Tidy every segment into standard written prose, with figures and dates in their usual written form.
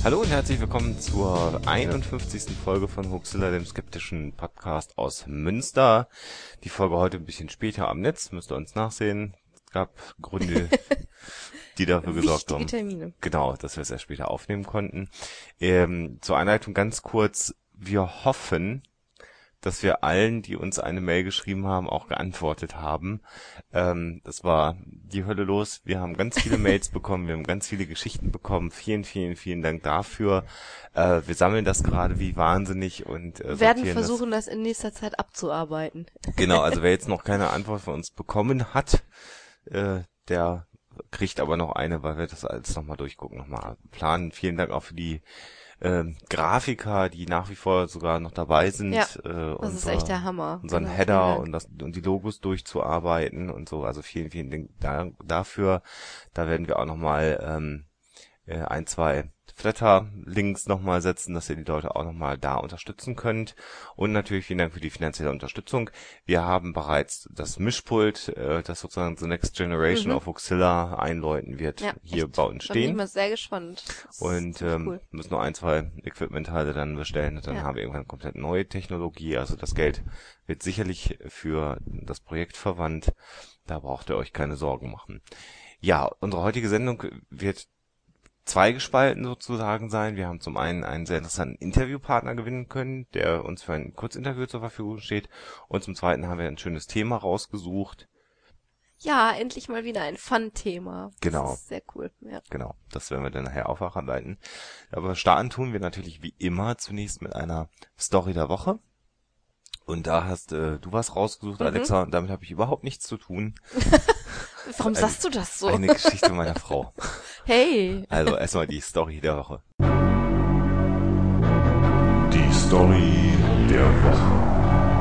Hallo und herzlich willkommen zur 51. Folge von Hoaxilla, dem skeptischen Podcast aus Münster. Die Folge heute ein bisschen später am Netz, müsst ihr uns nachsehen. Es gab Gründe, die dafür gesorgt haben, Termine. Genau, dass wir es erst später aufnehmen konnten. Zur Einleitung ganz kurz, wir hoffen, dass wir allen, die uns eine Mail geschrieben haben, auch geantwortet haben. Das war die Hölle los. Wir haben ganz viele Mails bekommen, wir haben ganz viele Geschichten bekommen. Vielen, vielen, vielen Dank dafür. Wir sammeln das gerade wie wahnsinnig und werden versuchen, das in nächster Zeit abzuarbeiten. Genau, also wer jetzt noch keine Antwort von uns bekommen hat, der kriegt aber noch eine, weil wir das alles nochmal durchgucken, nochmal planen. Vielen Dank auch für die Grafiker, die nach wie vor sogar noch dabei sind, Ja, das ist echt der Hammer. unseren Genau, Header und die Logos durchzuarbeiten und so. Also vielen, vielen Dank dafür. Da werden wir auch nochmal ein, zwei Flatter-Links nochmal setzen, dass ihr die Leute auch nochmal da unterstützen könnt. Und natürlich vielen Dank für die finanzielle Unterstützung. Wir haben bereits das Mischpult, das sozusagen The Next Generation of Hoaxilla einläuten wird, hier echt. bei uns stehen. Da bin ich mal sehr gespannt. Und cool. müssen noch ein, zwei Equipment-Teile dann bestellen. Und dann haben wir irgendwann komplett neue Technologie. Also das Geld wird sicherlich für das Projekt verwandt. Da braucht ihr euch keine Sorgen machen. Ja, unsere heutige Sendung wird zweigespalten sozusagen sein. Wir haben zum einen einen sehr interessanten Interviewpartner gewinnen können, der uns für ein Kurzinterview zur Verfügung steht. Und zum zweiten haben wir ein schönes Thema rausgesucht. Ja, endlich mal wieder ein Fun-Thema. Genau. Das ist sehr cool. Ja. Genau, das werden wir dann nachher aufarbeiten. Aber starten tun wir natürlich wie immer zunächst mit einer Story der Woche. Und da hast du was rausgesucht, Alexa, und damit habe ich überhaupt nichts zu tun. Warum sagst du das so? Eine Geschichte meiner Frau. Hey. Also erstmal die Story der Woche. Die Story der Woche.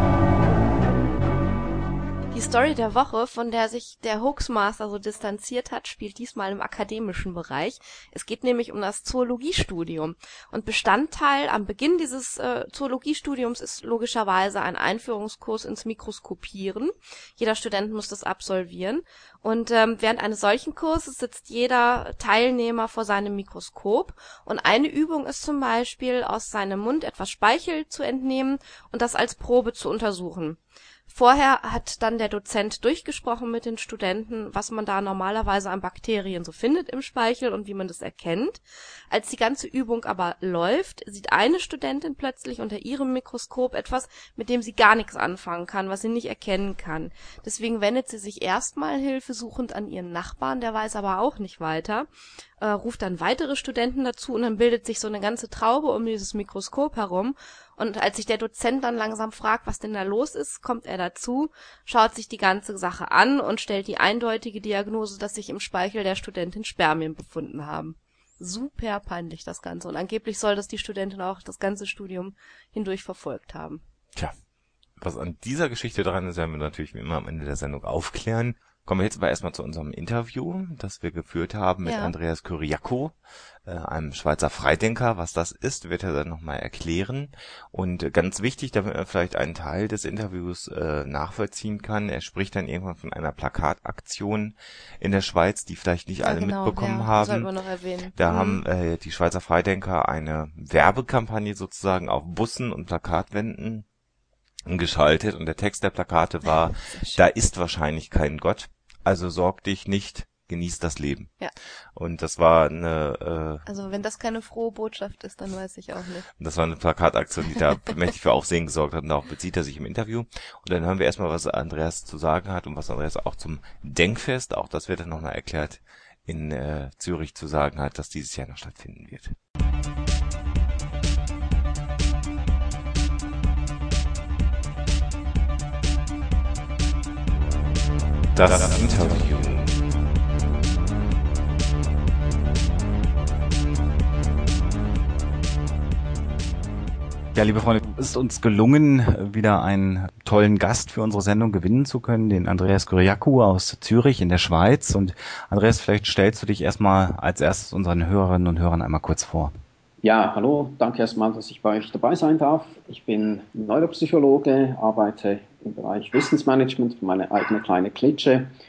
Die Story der Woche, von der sich der Hoaxmaster so distanziert hat, spielt diesmal im akademischen Bereich. Es geht nämlich um das Zoologiestudium. Und Bestandteil am Beginn dieses Zoologiestudiums ist logischerweise ein Einführungskurs ins Mikroskopieren. Jeder Student muss das absolvieren. Und während eines solchen Kurses sitzt jeder Teilnehmer vor seinem Mikroskop. Und eine Übung ist zum Beispiel, aus seinem Mund etwas Speichel zu entnehmen und das als Probe zu untersuchen. Vorher hat dann der Dozent durchgesprochen mit den Studenten, was man da normalerweise an Bakterien so findet im Speichel und wie man das erkennt. Als die ganze Übung aber läuft, sieht eine Studentin plötzlich unter ihrem Mikroskop etwas, mit dem sie gar nichts anfangen kann, was sie nicht erkennen kann. Deswegen wendet sie sich erstmal hilfesuchend an ihren Nachbarn, der weiß aber auch nicht weiter, ruft dann weitere Studenten dazu und dann bildet sich so eine ganze Traube um dieses Mikroskop herum. Und als sich der Dozent dann langsam fragt, was denn da los ist, kommt er dazu, schaut sich die ganze Sache an und stellt die eindeutige Diagnose, dass sich im Speichel der Studentin Spermien befunden haben. Super peinlich das Ganze. Und angeblich soll das die Studentin auch das ganze Studium hindurch verfolgt haben. Tja, was an dieser Geschichte dran ist, werden wir natürlich wie immer am Ende der Sendung aufklären. Kommen wir jetzt aber erstmal zu unserem Interview, das wir geführt haben mit Andreas Kyriakou, einem Schweizer Freidenker. Was das ist, wird er dann nochmal erklären. Und ganz wichtig, damit man vielleicht einen Teil des Interviews nachvollziehen kann, er spricht dann irgendwann von einer Plakataktion in der Schweiz, die vielleicht nicht alle mitbekommen haben. Sollten wir noch erwähnen. Da haben die Schweizer Freidenker eine Werbekampagne sozusagen auf Bussen und Plakatwänden geschaltet. Und der Text der Plakate war, da ist wahrscheinlich kein Gott. Also sorg dich nicht, genieß das Leben. Ja. Und das war eine also wenn das keine frohe Botschaft ist, dann weiß ich auch nicht. Das war eine Plakataktion, die da mächtig für Aufsehen gesorgt hat. Und darauf bezieht er sich im Interview. Und dann hören wir erstmal, was Andreas zu sagen hat und was Andreas auch zum Denkfest, auch das wird dann nochmal erklärt, in Zürich zu sagen hat, dass dieses Jahr noch stattfinden wird. Das Interview. Ja, liebe Freunde, es ist uns gelungen, wieder einen tollen Gast für unsere Sendung gewinnen zu können, den Andreas Kyriakou aus Zürich in der Schweiz. Und Andreas, vielleicht stellst du dich erstmal als erstes unseren Hörerinnen und Hörern einmal kurz vor. Ja, hallo, danke erstmal, dass ich bei euch dabei sein darf. Ich bin Neuropsychologe, arbeite im Bereich Wissensmanagement für meine eigene kleine Klitsche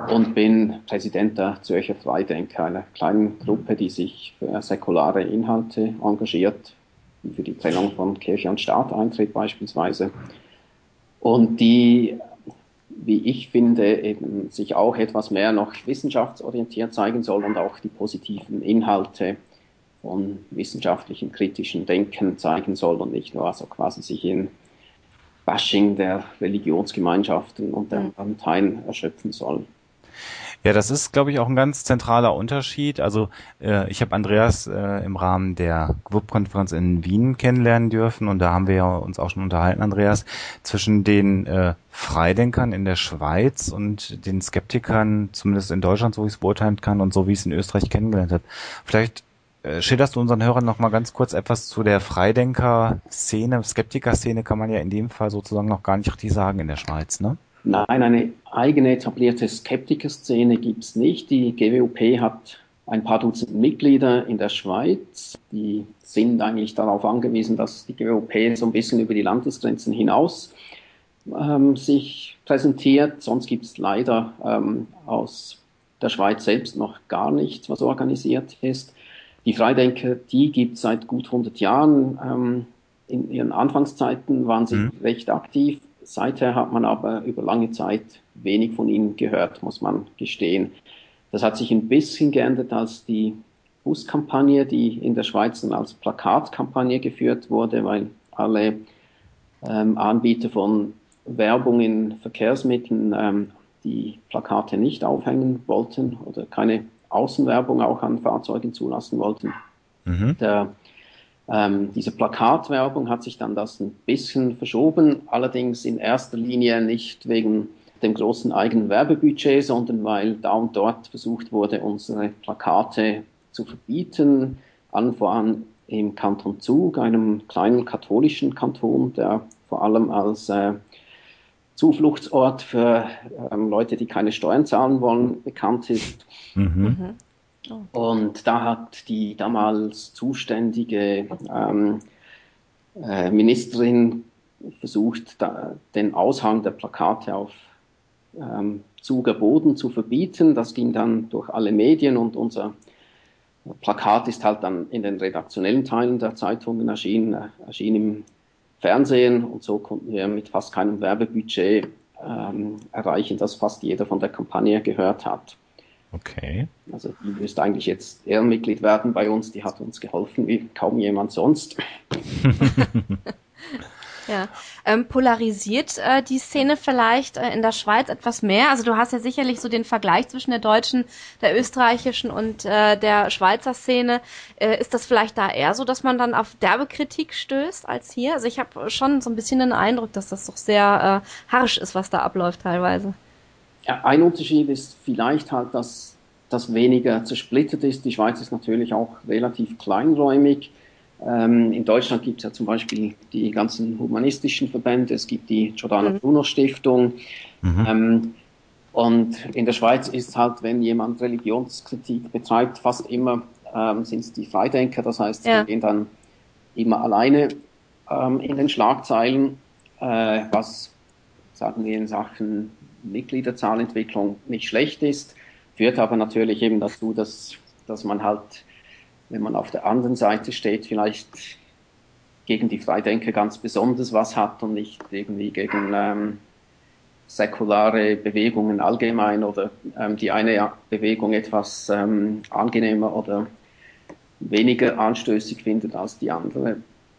und bin Präsident der Zürcher Freidenker, einer kleinen Gruppe, die sich für säkulare Inhalte engagiert, die für die Trennung von Kirche und Staat eintritt beispielsweise, und die, wie ich finde, eben sich auch etwas mehr noch wissenschaftsorientiert zeigen soll und auch die positiven Inhalte von wissenschaftlichen, kritischen Denken zeigen soll und nicht nur also quasi sich in Bashing der Religionsgemeinschaften und der Parteien erschöpfen soll. Ja, das ist, glaube ich, auch ein ganz zentraler Unterschied. Also ich habe Andreas im Rahmen der GWUB-Konferenz in Wien kennenlernen dürfen und da haben wir ja uns auch schon unterhalten, Andreas, zwischen den Freidenkern in der Schweiz und den Skeptikern, zumindest in Deutschland, so wie ich es beurteilen kann und so wie ich es in Österreich kennengelernt habe. Vielleicht schilderst du unseren Hörern noch mal ganz kurz etwas zu der Freidenker-Szene. Skeptiker-Szene kann man ja in dem Fall sozusagen noch gar nicht richtig sagen in der Schweiz, ne? Nein, eine eigene etablierte Skeptiker-Szene gibt es nicht. Die GWOP hat ein paar Dutzend Mitglieder in der Schweiz. Die sind eigentlich darauf angewiesen, dass die GWOP so ein bisschen über die Landesgrenzen hinaus sich präsentiert. Sonst gibt es leider aus der Schweiz selbst noch gar nichts, was organisiert ist. Die Freidenker, die gibt es seit gut 100 Jahren. In ihren Anfangszeiten waren sie recht aktiv. Seither hat man aber über lange Zeit wenig von ihnen gehört, muss man gestehen. Das hat sich ein bisschen geändert, als die Buskampagne, die in der Schweiz dann als Plakatkampagne geführt wurde, weil alle Anbieter von Werbung in Verkehrsmitteln die Plakate nicht aufhängen wollten oder keine Außenwerbung auch an Fahrzeugen zulassen wollten. Diese Plakatwerbung hat sich dann das ein bisschen verschoben, allerdings in erster Linie nicht wegen dem großen eigenen Werbebudget, sondern weil da und dort versucht wurde, unsere Plakate zu verbieten, allen voran im Kanton Zug, einem kleinen katholischen Kanton, der vor allem als Zufluchtsort für Leute, die keine Steuern zahlen wollen, bekannt ist. Und da hat die damals zuständige Ministerin versucht, den Aushang der Plakate auf Zuger Boden zu verbieten. Das ging dann durch alle Medien und unser Plakat ist halt dann in den redaktionellen Teilen der Zeitungen erschien im Fernsehen und so konnten wir mit fast keinem Werbebudget erreichen, dass fast jeder von der Kampagne gehört hat. Okay. Also die müsste eigentlich jetzt Ehrenmitglied werden bei uns, die hat uns geholfen wie kaum jemand sonst. Ja. Polarisiert die Szene vielleicht in der Schweiz etwas mehr? Also du hast ja sicherlich so den Vergleich zwischen der deutschen, der österreichischen und der Schweizer Szene. Ist das vielleicht da eher so, dass man dann auf derbe Kritik stößt als hier? Also ich habe schon so ein bisschen den Eindruck, dass das doch sehr harsch ist, was da abläuft teilweise. Ja, ein Unterschied ist vielleicht halt, dass das weniger zersplittert ist. Die Schweiz ist natürlich auch relativ kleinräumig. In Deutschland gibt es ja zum Beispiel die ganzen humanistischen Verbände, es gibt die Giordano Bruno Stiftung. Und in der Schweiz ist halt, wenn jemand Religionskritik betreibt, fast immer sind es die Freidenker. Das heißt, sie gehen dann immer alleine in den Schlagzeilen, was, sagen wir, in Sachen Mitgliederzahlentwicklung nicht schlecht ist, führt aber natürlich eben dazu, dass man halt, wenn man auf der anderen Seite steht, vielleicht gegen die Freidenker ganz besonders was hat und nicht irgendwie gegen säkulare Bewegungen allgemein oder die eine Bewegung etwas angenehmer oder weniger anstößig findet als die andere.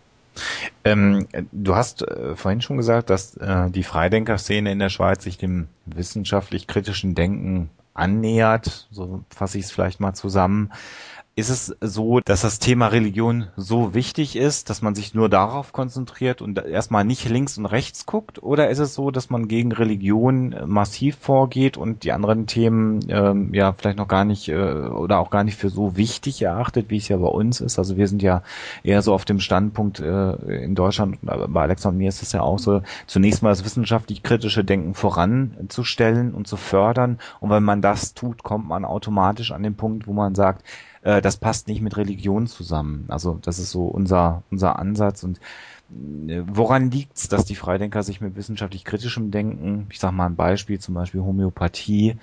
Du hast vorhin schon gesagt, dass die Freidenker-Szene in der Schweiz sich dem wissenschaftlich-kritischen Denken annähert, so fasse ich es vielleicht mal zusammen. Ist es so, dass das Thema Religion so wichtig ist, dass man sich nur darauf konzentriert und erstmal nicht links und rechts guckt? Oder ist es so, dass man gegen Religion massiv vorgeht und die anderen Themen vielleicht noch gar nicht oder auch gar nicht für so wichtig erachtet, wie es ja bei uns ist? Also wir sind ja eher so auf dem Standpunkt in Deutschland, bei Alexa und mir ist es ja auch so, zunächst mal das wissenschaftlich-kritische Denken voranzustellen und zu fördern. Und wenn man das tut, kommt man automatisch an den Punkt, wo man sagt, das passt nicht mit Religion zusammen. Also das ist so unser Ansatz. Und woran liegt's, dass die Freidenker sich mit wissenschaftlich kritischem Denken, ich sage mal ein Beispiel, zum Beispiel Homöopathie,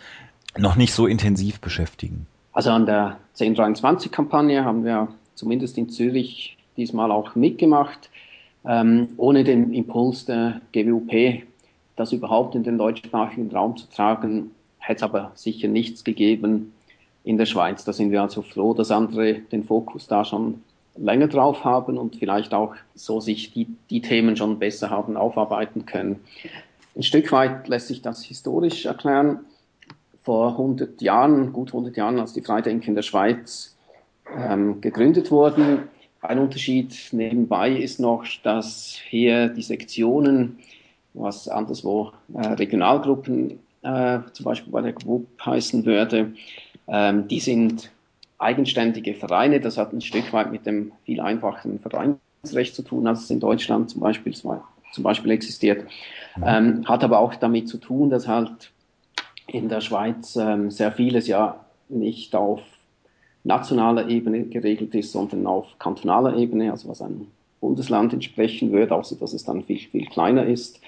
noch nicht so intensiv beschäftigen. Also an der 1023-Kampagne haben wir zumindest in Zürich diesmal auch mitgemacht. Ohne den Impuls der GWUP, das überhaupt in den deutschsprachigen Raum zu tragen, hätte es aber sicher nichts gegeben in der Schweiz. Da sind wir also froh, dass andere den Fokus da schon länger drauf haben und vielleicht auch so sich die Themen schon besser haben aufarbeiten können. Ein Stück weit lässt sich das historisch erklären. Vor 100 Jahren, gut 100 Jahren, als die Freidenker in der Schweiz gegründet wurden. Ein Unterschied nebenbei ist noch, dass hier die Sektionen, was anderswo Regionalgruppen zum Beispiel bei der GWUP heißen würde, die sind eigenständige Vereine. Das hat ein Stück weit mit dem viel einfacheren Vereinsrecht zu tun, als es in Deutschland zum Beispiel existiert. Hat aber auch damit zu tun, dass halt in der Schweiz sehr vieles ja nicht auf nationaler Ebene geregelt ist, sondern auf kantonaler Ebene, also was einem Bundesland entsprechen würde, außer dass es dann viel, viel kleiner ist.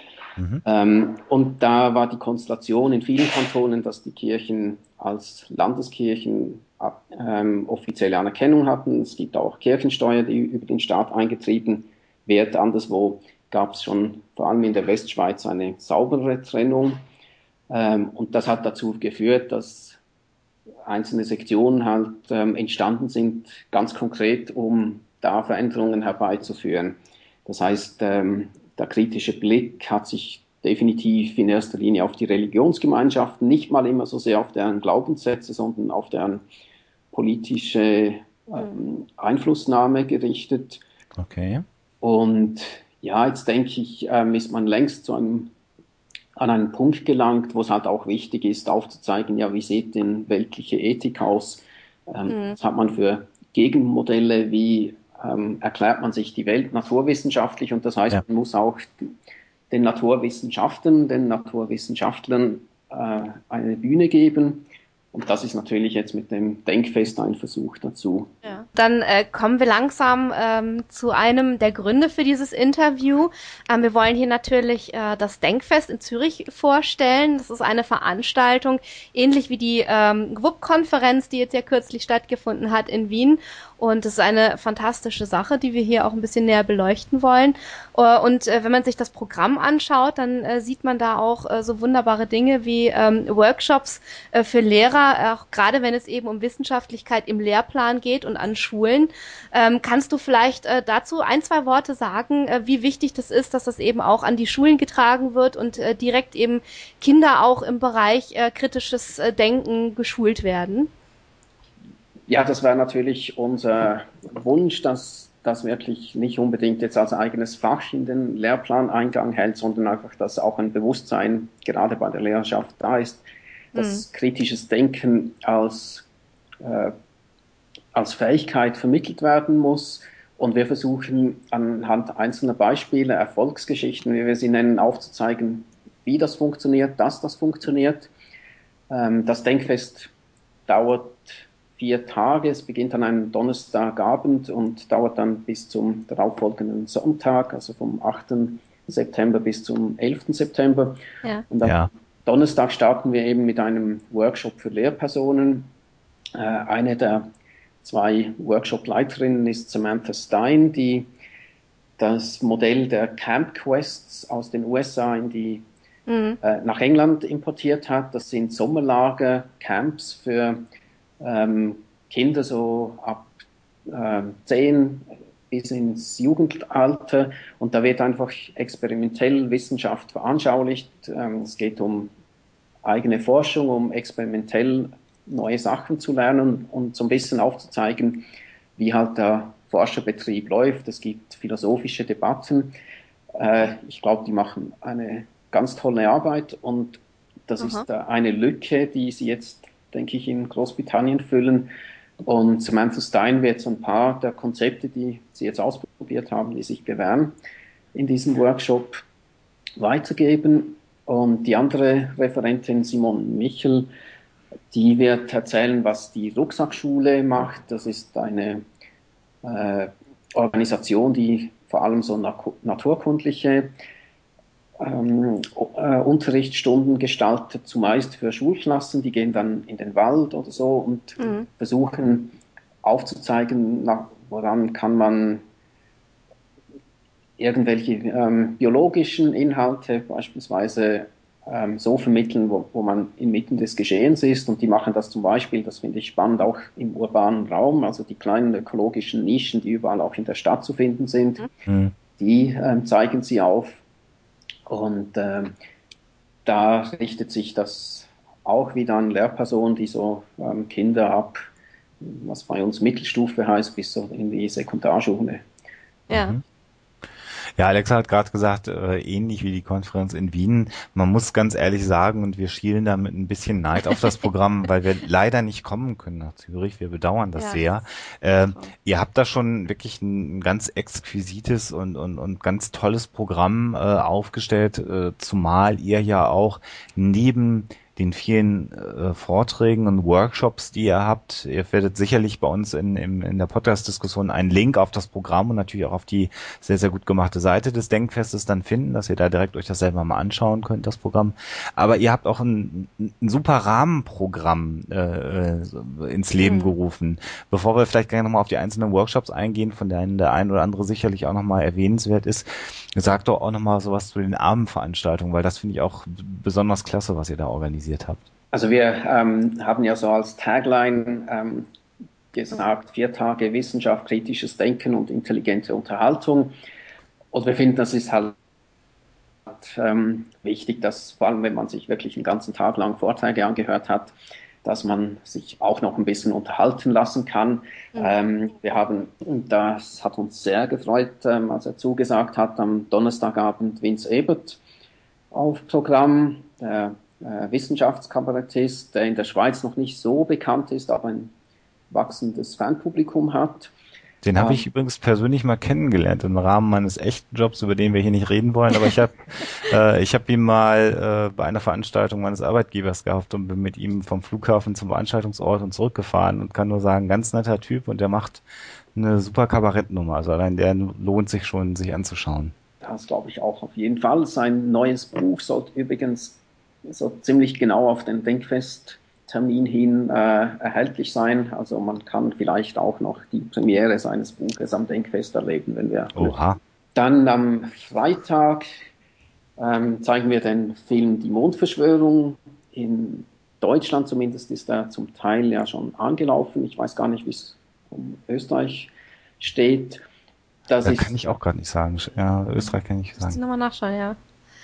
Und da war die Konstellation in vielen Kantonen, dass die Kirchen als Landeskirchen offizielle Anerkennung hatten. Es gibt auch Kirchensteuer, die über den Staat eingetrieben wird. Anderswo gab es schon vor allem in der Westschweiz eine saubere Trennung. Und das hat dazu geführt, dass einzelne Sektionen halt entstanden sind, ganz konkret, um da Veränderungen herbeizuführen. Das heißt, der kritische Blick hat sich definitiv in erster Linie auf die Religionsgemeinschaften, nicht mal immer so sehr auf deren Glaubenssätze, sondern auf deren politische Einflussnahme gerichtet. Okay. Und ja, jetzt denke ich, ist man längst an einen Punkt gelangt, wo es halt auch wichtig ist, aufzuzeigen, ja, wie sieht denn weltliche Ethik aus? Was hat man für Gegenmodelle? Wie erklärt man sich die Welt naturwissenschaftlich? Und das heißt, man muss auch den Naturwissenschaftlern eine Bühne geben. Und das ist natürlich jetzt mit dem Denkfest ein Versuch dazu. Ja. Dann kommen wir langsam zu einem der Gründe für dieses Interview. Wir wollen hier natürlich das Denkfest in Zürich vorstellen. Das ist eine Veranstaltung, ähnlich wie die GWUP-Konferenz, die jetzt ja kürzlich stattgefunden hat in Wien. Und es ist eine fantastische Sache, die wir hier auch ein bisschen näher beleuchten wollen. Und wenn man sich das Programm anschaut, dann sieht man da auch so wunderbare Dinge wie Workshops für Lehrer, auch gerade wenn es eben um Wissenschaftlichkeit im Lehrplan geht und an Schulen. Kannst du vielleicht dazu ein, zwei Worte sagen, wie wichtig das ist, dass das eben auch an die Schulen getragen wird und direkt eben Kinder auch im Bereich kritisches Denken geschult werden? Ja, das wäre natürlich unser Wunsch, dass das wirklich nicht unbedingt jetzt als eigenes Fach in den Lehrplan Eingang hält, sondern einfach, dass auch ein Bewusstsein gerade bei der Lehrerschaft da ist, dass kritisches Denken als Fähigkeit vermittelt werden muss. Und wir versuchen anhand einzelner Beispiele, Erfolgsgeschichten, wie wir sie nennen, aufzuzeigen, wie das funktioniert, dass das funktioniert. Das Denkfest dauert 4 Tage. Es beginnt an einem Donnerstagabend und dauert dann bis zum darauffolgenden Sonntag, also vom 8. September bis zum 11. September. Ja. Und am Donnerstag starten wir eben mit einem Workshop für Lehrpersonen. Eine der 2 Workshop-Leiterinnen ist Samantha Stein, die das Modell der Camp Quests aus den USA nach England importiert hat. Das sind Sommerlager, Camps für Kinder so ab 10 bis ins Jugendalter, und da wird einfach experimentell Wissenschaft veranschaulicht. Es geht um eigene Forschung, um experimentell neue Sachen zu lernen und so ein bisschen aufzuzeigen, wie halt der Forscherbetrieb läuft. Es gibt philosophische Debatten. Ich glaube, die machen eine ganz tolle Arbeit, und das ist eine Lücke, die sie jetzt, denke ich, in Großbritannien füllen. Und Samantha Stein wird so ein paar der Konzepte, die sie jetzt ausprobiert haben, die sich bewähren, in diesem Workshop weitergeben. Und die andere Referentin, Simone Michel, die wird erzählen, was die Rucksackschule macht. Das ist eine Organisation, die vor allem so naturkundliche Unterrichtsstunden gestaltet, zumeist für Schulklassen, die gehen dann in den Wald oder so und versuchen aufzuzeigen, woran kann man irgendwelche biologischen Inhalte beispielsweise so vermitteln, wo man inmitten des Geschehens ist, und die machen das zum Beispiel, das finde ich spannend, auch im urbanen Raum, also die kleinen ökologischen Nischen, die überall auch in der Stadt zu finden sind, die zeigen sie auf, und da richtet sich das auch wieder an Lehrpersonen, die so Kinder ab, was bei uns Mittelstufe heißt, bis so in die Sekundarschule. Ja. Ja, Alexa hat gerade gesagt, ähnlich wie die Konferenz in Wien. Man muss ganz ehrlich sagen, und wir schielen da mit ein bisschen Neid auf das Programm, weil wir leider nicht kommen können nach Zürich. Wir bedauern das sehr. Ihr habt da schon wirklich ein ganz exquisites und ganz tolles Programm aufgestellt, zumal ihr ja auch neben den vielen Vorträgen und Workshops, die ihr habt. Ihr werdet sicherlich bei uns in der Podcast-Diskussion einen Link auf das Programm und natürlich auch auf die sehr, sehr gut gemachte Seite des Denkfestes dann finden, dass ihr da direkt euch das selber mal anschauen könnt, das Programm. Aber ihr habt auch ein super Rahmenprogramm ins Leben gerufen. Bevor wir vielleicht gerne nochmal auf die einzelnen Workshops eingehen, von denen der ein oder andere sicherlich auch nochmal erwähnenswert ist, sagt doch auch nochmal sowas zu den Abendveranstaltungen, weil das finde ich auch besonders klasse, was ihr da organisiert habt. Also wir haben ja so als Tagline gesagt, 4 Tage Wissenschaft, kritisches Denken und intelligente Unterhaltung. Und wir finden, das ist halt wichtig, dass vor allem, wenn man sich wirklich den ganzen Tag lang Vorträge angehört hat, dass man sich auch noch ein bisschen unterhalten lassen kann. Wir haben, das hat uns sehr gefreut, als er zugesagt hat, am Donnerstagabend Vince Ebert auf Programm, der Wissenschaftskabarettist, der in der Schweiz noch nicht so bekannt ist, aber ein wachsendes Fanpublikum hat. Den habe ich übrigens persönlich mal kennengelernt im Rahmen meines echten Jobs, über den wir hier nicht reden wollen, aber ich hab ihn mal bei einer Veranstaltung meines Arbeitgebers gehabt und bin mit ihm vom Flughafen zum Veranstaltungsort und zurückgefahren und kann nur sagen, ganz netter Typ, und der macht eine super Kabarettnummer, also allein der lohnt sich schon, sich anzuschauen. Das glaube ich auch auf jeden Fall. Sein neues Buch sollte übrigens so ziemlich genau auf den Denkfest-Termin hin erhältlich sein. Also man kann vielleicht auch noch die Premiere seines Buches am Denkfest erleben, wenn wir... Oha. Dann am Freitag zeigen wir den Film Die Mondverschwörung. In Deutschland zumindest ist er zum Teil ja schon angelaufen. Ich weiß gar nicht, wie es um Österreich steht. Das kann ich auch gerade nicht sagen. Ja, Österreich kann ich sagen. Muss ich nochmal nachschauen, ja.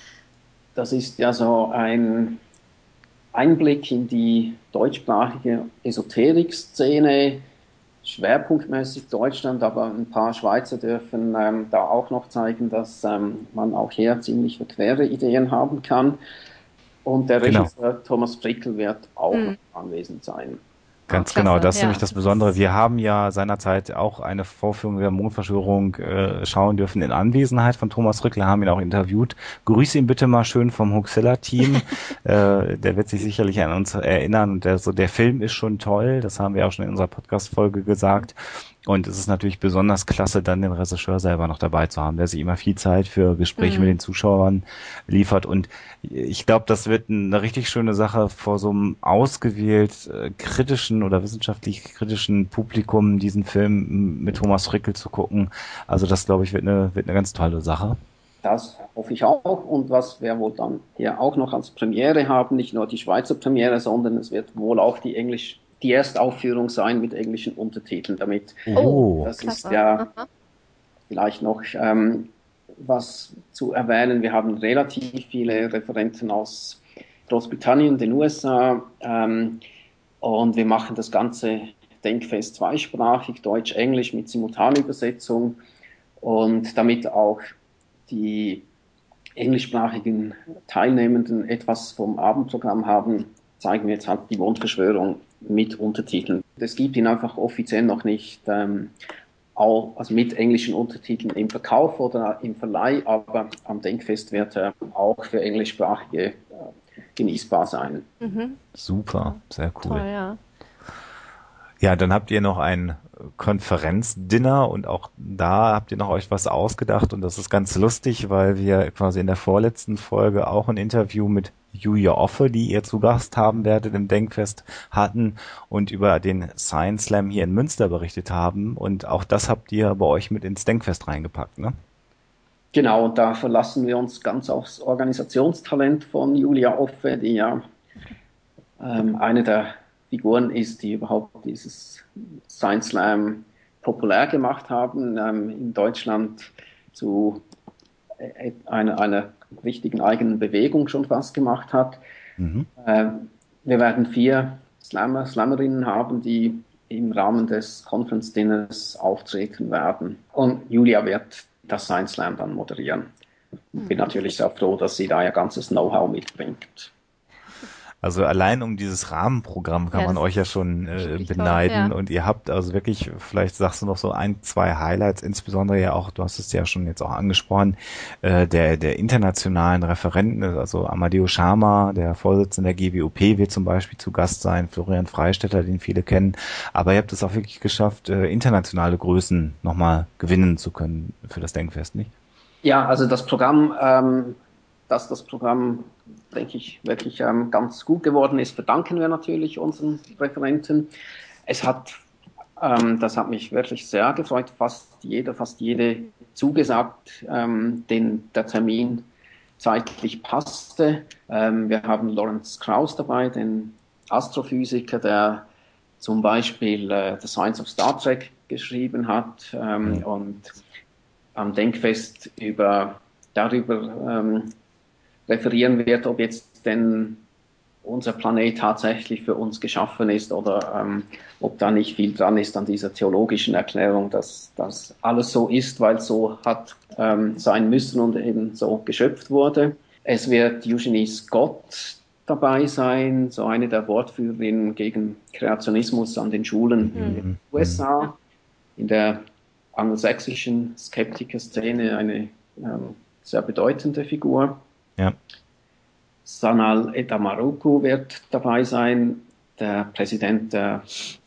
Das ist ja so ein Einblick in die deutschsprachige Esoterik-Szene, schwerpunktmäßig Deutschland, aber ein paar Schweizer dürfen da auch noch zeigen, dass man auch hier ziemlich verquere Ideen haben kann. Und der Regisseur Thomas Frickel wird auch noch anwesend sein. Ganz genau, das ist nämlich das Besondere. Wir haben ja seinerzeit auch eine Vorführung der Mondverschwörung schauen dürfen in Anwesenheit von Thomas Frickel, haben ihn auch interviewt. Grüße ihn bitte mal schön vom Huxilla-Team. Der wird sich sicherlich an uns erinnern. Und der Film ist schon toll, das haben wir auch schon in unserer Podcast-Folge gesagt. Und es ist natürlich besonders klasse, dann den Regisseur selber noch dabei zu haben, der sich immer viel Zeit für Gespräche mit den Zuschauern liefert. Und ich glaube, das wird eine richtig schöne Sache, vor so einem ausgewählt kritischen oder wissenschaftlich kritischen Publikum diesen Film mit Thomas Frickel zu gucken. Also das, glaube ich, wird eine ganz tolle Sache. Das hoffe ich auch. Und was wir wohl dann hier auch noch als Premiere haben, nicht nur die Schweizer Premiere, sondern es wird wohl auch die Erstaufführung sein mit englischen Untertiteln damit. Das klasse. Ist ja vielleicht noch was zu erwähnen. Wir haben relativ viele Referenten aus Großbritannien, den USA, und wir machen das ganze Denkfest zweisprachig, Deutsch-Englisch mit Simultanübersetzung, und damit auch die englischsprachigen Teilnehmenden etwas vom Abendprogramm haben, zeigen wir jetzt halt die Mondverschwörung mit Untertiteln. Es gibt ihn einfach offiziell noch nicht, also mit englischen Untertiteln im Verkauf oder im Verleih, aber am Denkfest wird er auch für Englischsprachige genießbar sein. Super, sehr cool. Toll, ja. Ja, dann habt ihr noch ein Konferenzdinner und auch da habt ihr noch euch was ausgedacht und das ist ganz lustig, weil wir quasi in der vorletzten Folge auch ein Interview mit Julia Offe, die ihr zu Gast haben werdet im Denkfest, hatten und über den Science Slam hier in Münster berichtet haben und auch das habt ihr bei euch mit ins Denkfest reingepackt, ne? Genau, und da verlassen wir uns ganz aufs Organisationstalent von Julia Offe, die ja eine der Figuren ist, die überhaupt dieses Science Slam populär gemacht haben, in Deutschland zu einer richtigen eigenen Bewegung schon fast gemacht hat. Mhm. Wir werden 4 Slammerinnen haben, die im Rahmen des Conference Dinners auftreten werden. Und Julia wird das Science Slam dann moderieren. Ich bin natürlich sehr froh, dass sie da ihr ganzes Know-how mitbringt. Also allein um dieses Rahmenprogramm kann man euch ja schon beneiden. Toll, ja. Und ihr habt also wirklich, vielleicht sagst du noch so 1, 2 Highlights, insbesondere ja auch, du hast es ja schon jetzt auch angesprochen, der internationalen Referenten, also Amadeo Sharma, der Vorsitzende der GWOP, wird zum Beispiel zu Gast sein, Florian Freistetter, den viele kennen. Aber ihr habt es auch wirklich geschafft, internationale Größen nochmal gewinnen zu können für das Denkfest, nicht? Ja, also das Programm, dass das Programm, denke ich, wirklich ganz gut geworden ist, verdanken wir natürlich unseren Referenten. Es hat, das hat mich wirklich sehr gefreut, fast jede zugesagt, der Termin zeitlich passte. Wir haben Lawrence Krauss dabei, den Astrophysiker, der zum Beispiel The Science of Star Trek geschrieben hat und am Denkfest darüber referieren wird, ob jetzt denn unser Planet tatsächlich für uns geschaffen ist oder ob da nicht viel dran ist an dieser theologischen Erklärung, dass das alles so ist, weil es so hat sein müssen und eben so geschöpft wurde. Es wird Eugenie Scott dabei sein, so eine der Wortführerinnen gegen Kreationismus an den Schulen in den USA, in der angelsächsischen Skeptiker-Szene eine sehr bedeutende Figur. Ja. Sanal Edamaruku wird dabei sein, der Präsident der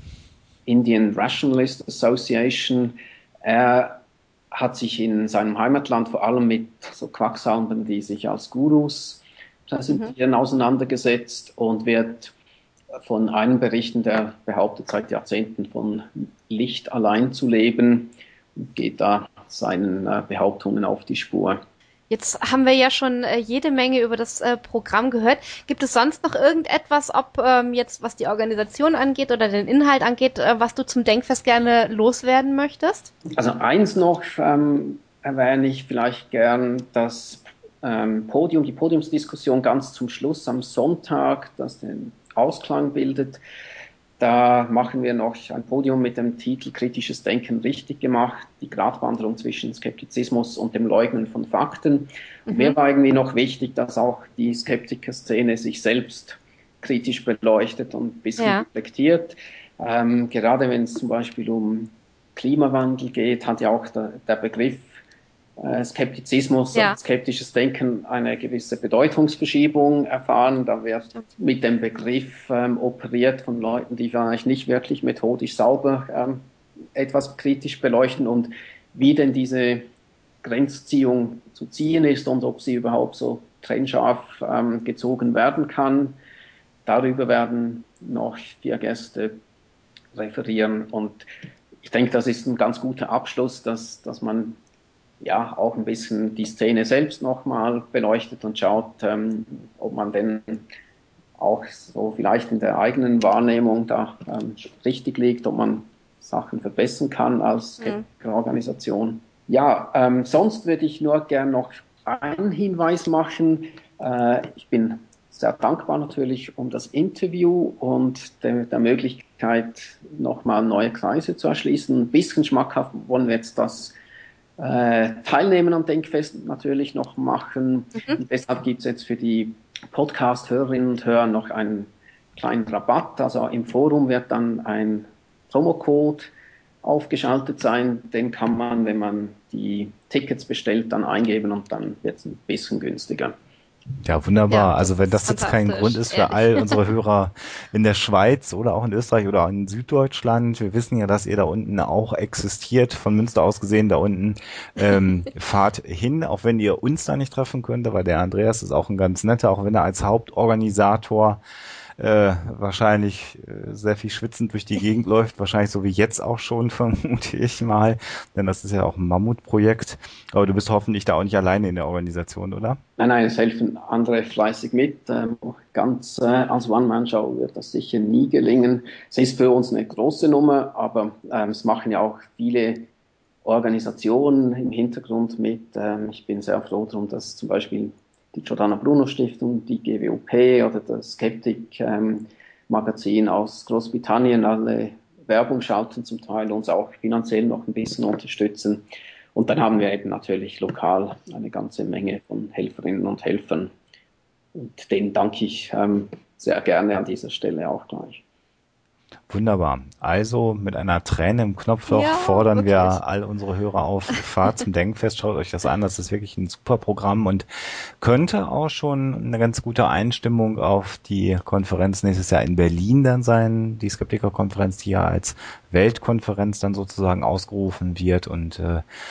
Indian Rationalist Association. Er hat sich in seinem Heimatland vor allem mit so Quacksalbern, die sich als Gurus präsentieren, auseinandergesetzt und wird von einem berichten, der behauptet, seit Jahrzehnten von Licht allein zu leben, geht da seinen Behauptungen auf die Spur. Jetzt haben wir ja schon jede Menge über das Programm gehört. Gibt es sonst noch irgendetwas, ob jetzt was die Organisation angeht oder den Inhalt angeht, was du zum Denkfest gerne loswerden möchtest? Also eins noch erwähne ich vielleicht gern, das die Podiumsdiskussion ganz zum Schluss am Sonntag, das den Ausklang bildet. Da machen wir noch ein Podium mit dem Titel Kritisches Denken richtig gemacht, die Gratwanderung zwischen Skeptizismus und dem Leugnen von Fakten. Und mir war irgendwie noch wichtig, dass auch die Skeptiker-Szene sich selbst kritisch beleuchtet und ein bisschen reflektiert. Gerade wenn es zum Beispiel um Klimawandel geht, hat ja auch der Begriff Skeptizismus und skeptisches Denken eine gewisse Bedeutungsverschiebung erfahren. Da wird mit dem Begriff operiert von Leuten, die vielleicht nicht wirklich methodisch sauber etwas kritisch beleuchten und wie denn diese Grenzziehung zu ziehen ist und ob sie überhaupt so trennscharf gezogen werden kann. Darüber werden noch 4 Gäste referieren und ich denke, das ist ein ganz guter Abschluss, dass man ja auch ein bisschen die Szene selbst nochmal beleuchtet und schaut, ob man denn auch so vielleicht in der eigenen Wahrnehmung da richtig liegt, ob man Sachen verbessern kann als Organisation. Ja, sonst würde ich nur gern noch einen Hinweis machen. Ich bin sehr dankbar natürlich um das Interview und der Möglichkeit, nochmal neue Kreise zu erschließen. Ein bisschen schmackhaft wollen wir jetzt das Teilnehmen am Denkfest natürlich noch machen. Und deshalb gibt es jetzt für die Podcast-Hörerinnen und Hörer noch einen kleinen Rabatt. Also im Forum wird dann ein Promocode aufgeschaltet sein. Den kann man, wenn man die Tickets bestellt, dann eingeben und dann wird es ein bisschen günstiger. Ja, wunderbar. Ja, also wenn das jetzt kein Grund ist für all unsere Hörer in der Schweiz oder auch in Österreich oder in Süddeutschland, wir wissen ja, dass ihr da unten auch existiert, von Münster aus gesehen da unten, fahrt hin, auch wenn ihr uns da nicht treffen könnt, aber der Andreas ist auch ein ganz netter, auch wenn er als Hauptorganisator wahrscheinlich sehr viel schwitzend durch die Gegend läuft, wahrscheinlich so wie jetzt auch schon, vermute ich mal, denn das ist ja auch ein Mammutprojekt, aber du bist hoffentlich da auch nicht alleine in der Organisation, oder? Nein, es helfen andere fleißig mit. Ganz als One-Man-Show wird das sicher nie gelingen. Es ist für uns eine große Nummer, aber es machen ja auch viele Organisationen im Hintergrund mit. Ich bin sehr froh darum, dass zum Beispiel die Giordano Bruno Stiftung, die GWOP oder das Skeptic Magazin aus Großbritannien alle Werbung schalten, zum Teil uns auch finanziell noch ein bisschen unterstützen. Und dann haben wir eben natürlich lokal eine ganze Menge von Helferinnen und Helfern. Und denen danke ich sehr gerne an dieser Stelle auch gleich. Wunderbar. Also mit einer Träne im Knopfloch fordern wirklich. Wir all unsere Hörer auf, fahrt zum Denkfest, schaut euch das an, das ist wirklich ein super Programm und könnte auch schon eine ganz gute Einstimmung auf die Konferenz nächstes Jahr in Berlin dann sein, die Skeptiker-Konferenz, die ja als Weltkonferenz dann sozusagen ausgerufen wird und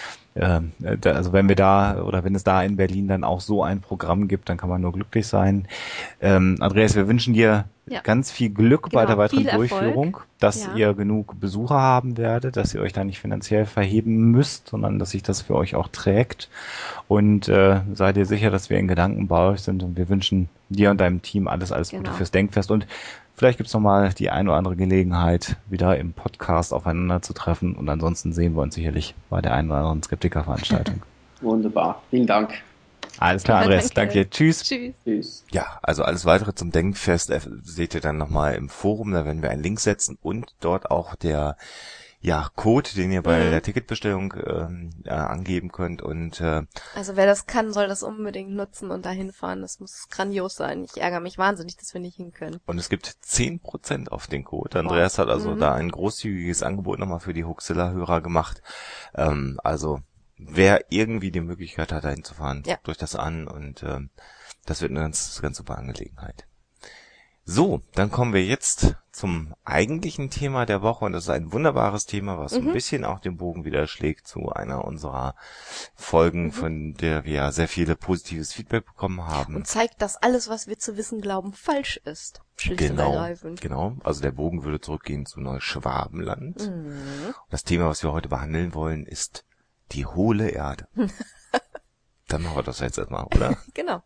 also wenn wir da oder wenn es da in Berlin dann auch so ein Programm gibt, dann kann man nur glücklich sein. Andreas, wir wünschen dir ganz viel Glück bei der weiteren Durchführung, dass ihr genug Besucher haben werdet, dass ihr euch da nicht finanziell verheben müsst, sondern dass sich das für euch auch trägt. Und seid ihr sicher, dass wir in Gedanken bei euch sind und wir wünschen dir und deinem Team alles Gute fürs Denkfest und vielleicht gibt's noch mal die eine oder andere Gelegenheit, wieder im Podcast aufeinander zu treffen. Und ansonsten sehen wir uns sicherlich bei der einen oder anderen Skeptiker-Veranstaltung. Wunderbar. Vielen Dank. Alles klar, Andreas. Danke dir. Tschüss. Tschüss. Ja, also alles weitere zum Denkfest seht ihr dann nochmal im Forum. Da werden wir einen Link setzen und dort auch der Code, den ihr bei der Ticketbestellung angeben könnt und also wer das kann, soll das unbedingt nutzen und dahin fahren. Das muss grandios sein. Ich ärgere mich wahnsinnig, dass wir nicht hin können. Und es gibt 10% auf den Code. Andreas hat also da ein großzügiges Angebot nochmal für die Huxilla-Hörer gemacht. Also wer irgendwie die Möglichkeit hat, dahin zu fahren, guckt euch das an und das wird eine ganz super Angelegenheit. So, dann kommen wir jetzt zum eigentlichen Thema der Woche und das ist ein wunderbares Thema, was ein bisschen auch den Bogen wieder schlägt zu einer unserer Folgen, von der wir ja sehr viele positives Feedback bekommen haben. Und zeigt, dass alles, was wir zu wissen glauben, falsch ist. Schlicht und ergreifend. Genau, also der Bogen würde zurückgehen zu Neuschwabenland. Und das Thema, was wir heute behandeln wollen, ist die hohle Erde. Dann machen wir das jetzt erstmal, oder? Genau.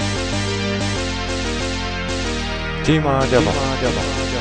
Thema der Woche.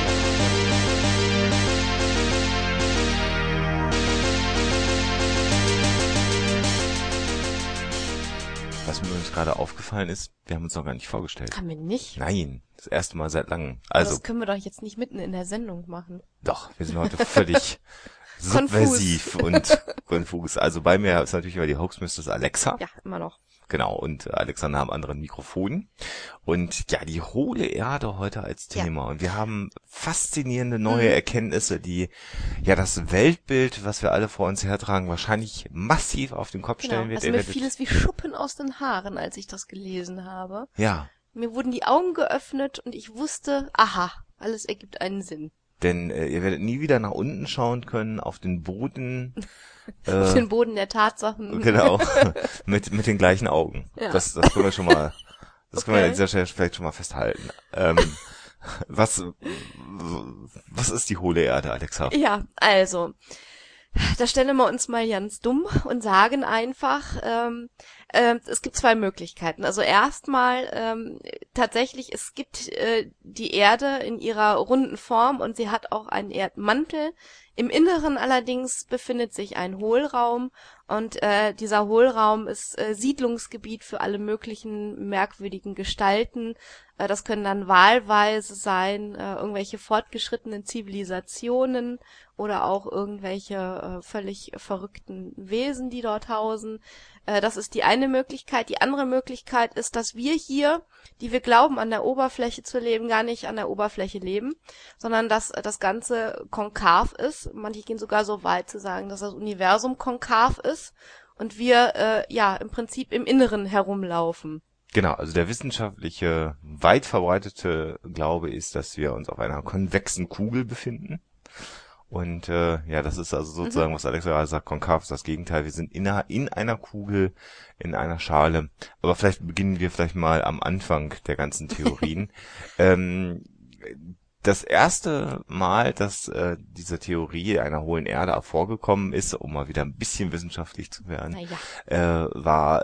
Was mir übrigens gerade aufgefallen ist, wir haben uns noch gar nicht vorgestellt. Haben wir nicht? Nein, das erste Mal seit langem. Also das können wir doch jetzt nicht mitten in der Sendung machen. Doch, wir sind heute völlig subversiv und konfus. Also bei mir ist natürlich immer die Hoaxmistress Alexa. Ja, immer noch. Genau, und Alexander am anderen Mikrofon. Und ja, die hohle Erde heute als Thema. Und wir haben faszinierende neue Erkenntnisse, die ja das Weltbild, was wir alle vor uns hertragen, wahrscheinlich massiv auf den Kopf stellen wird. Also mir fiel es wie Schuppen aus den Haaren, als ich das gelesen habe. Ja. Mir wurden die Augen geöffnet und ich wusste, aha, alles ergibt einen Sinn. Denn ihr werdet nie wieder nach unten schauen können, auf den Boden. Auf den Boden der Tatsachen. Genau, mit den gleichen Augen. Ja. Das können wir schon mal, das können wir an dieser Stelle vielleicht schon mal festhalten. Was ist die hohle Erde, Alexa? Ja, also, da stellen wir uns mal ganz dumm und sagen einfach, es gibt zwei Möglichkeiten. Also erstmal tatsächlich, es gibt die Erde in ihrer runden Form und sie hat auch einen Erdmantel. Im Inneren allerdings befindet sich ein Hohlraum und dieser Hohlraum ist Siedlungsgebiet für alle möglichen merkwürdigen Gestalten. Das können dann wahlweise sein irgendwelche fortgeschrittenen Zivilisationen oder auch irgendwelche völlig verrückten Wesen, die dort hausen. Das ist die eine Möglichkeit. Die andere Möglichkeit ist, dass wir hier, die wir glauben, an der Oberfläche zu leben, gar nicht an der Oberfläche leben, sondern dass das Ganze konkav ist. Manche gehen sogar so weit zu sagen, dass das Universum konkav ist und wir im Prinzip im Inneren herumlaufen. Genau, also der wissenschaftliche, weit verbreitete Glaube ist, dass wir uns auf einer konvexen Kugel befinden. Und ja, das ist also sozusagen, was Alex gerade sagt, konkav ist das Gegenteil. Wir sind in einer Kugel, in einer Schale. Aber vielleicht beginnen wir mal am Anfang der ganzen Theorien. Das erste Mal, dass diese Theorie einer hohlen Erde vorgekommen ist, um mal wieder ein bisschen wissenschaftlich zu werden, war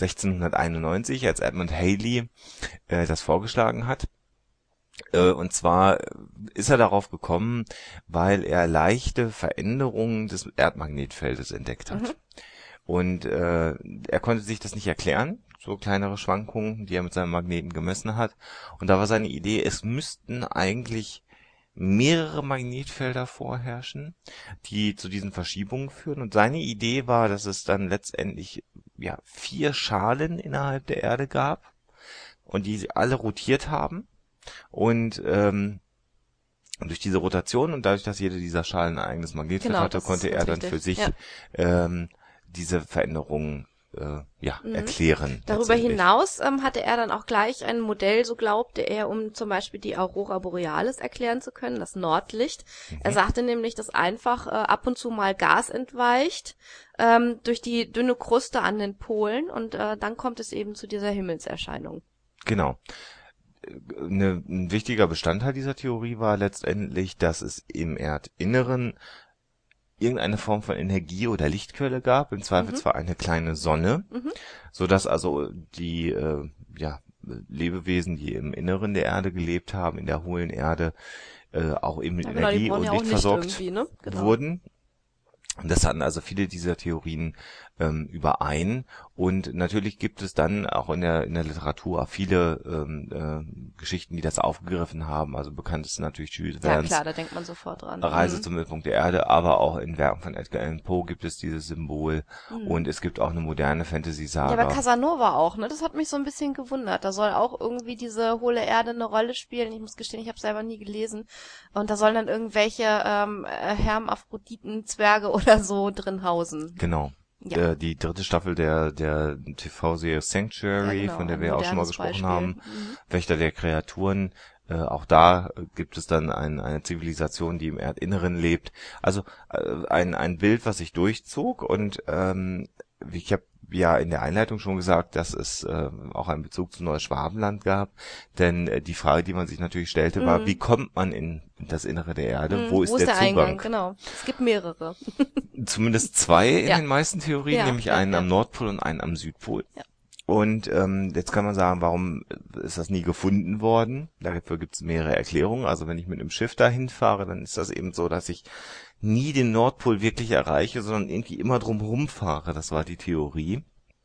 1691, als Edmund Halley das vorgeschlagen hat. Und zwar ist er darauf gekommen, weil er leichte Veränderungen des Erdmagnetfeldes entdeckt hat. Und er konnte sich das nicht erklären, so kleinere Schwankungen, die er mit seinem Magneten gemessen hat. Und da war seine Idee, es müssten eigentlich mehrere Magnetfelder vorherrschen, die zu diesen Verschiebungen führen. Und seine Idee war, dass es dann letztendlich 4 Schalen innerhalb der Erde gab und die alle rotiert haben. Und durch diese Rotation und dadurch, dass jede dieser Schalen ein eigenes Magnetfeld hatte, konnte er dann für sich diese Veränderungen erklären. Darüber hinaus hatte er dann auch gleich ein Modell, so glaubte er, um zum Beispiel die Aurora Borealis erklären zu können, das Nordlicht. Er sagte nämlich, dass einfach ab und zu mal Gas entweicht durch die dünne Kruste an den Polen und dann kommt es eben zu dieser Himmelserscheinung. Genau. Ein wichtiger Bestandteil dieser Theorie war letztendlich, dass es im Erdinneren irgendeine Form von Energie oder Lichtquelle gab, im Zweifelsfall eine kleine Sonne, sodass also die Lebewesen, die im Inneren der Erde gelebt haben, in der hohlen Erde, auch eben mit Energie und Licht versorgt wurden. Und das hatten also viele dieser Theorien überein. Und natürlich gibt es dann auch in der Literatur viele Geschichten, die das aufgegriffen haben. Also bekannt ist natürlich Jules Verne's da denkt man sofort dran. Reise zum Mittelpunkt der Erde, aber auch in Werken von Edgar Allan Poe gibt es dieses Symbol. Und es gibt auch eine moderne Fantasy-Saga. Ja, bei Casanova auch, ne? Das hat mich so ein bisschen gewundert. Da soll auch irgendwie diese hohle Erde eine Rolle spielen. Ich muss gestehen, ich habe es selber nie gelesen. Und da sollen dann irgendwelche Hermaphroditen, Zwerge oder so drin hausen. Genau. Ja. Die dritte Staffel der TV-Serie Sanctuary, von der wir auch schon mal gesprochen haben, Wächter der Kreaturen, auch da gibt es dann eine Zivilisation, die im Erdinneren lebt. Also ein Bild, was sich durchzog, und ich habe ja in der Einleitung schon gesagt, dass es auch einen Bezug zu Neuschwabenland gab, denn die Frage, die man sich natürlich stellte, war, wie kommt man in das Innere der Erde? Wo ist der Zugang? Eingang? Genau. Es gibt mehrere. Zumindest 2 in den meisten Theorien, nämlich einen am Nordpol und einen am Südpol. Ja. Und jetzt kann man sagen, warum ist das nie gefunden worden? Dafür gibt es mehrere Erklärungen. Also wenn ich mit einem Schiff dahin fahre, dann ist das eben so, dass ich nie den Nordpol wirklich erreiche, sondern irgendwie immer drumherum fahre. Das war die Theorie.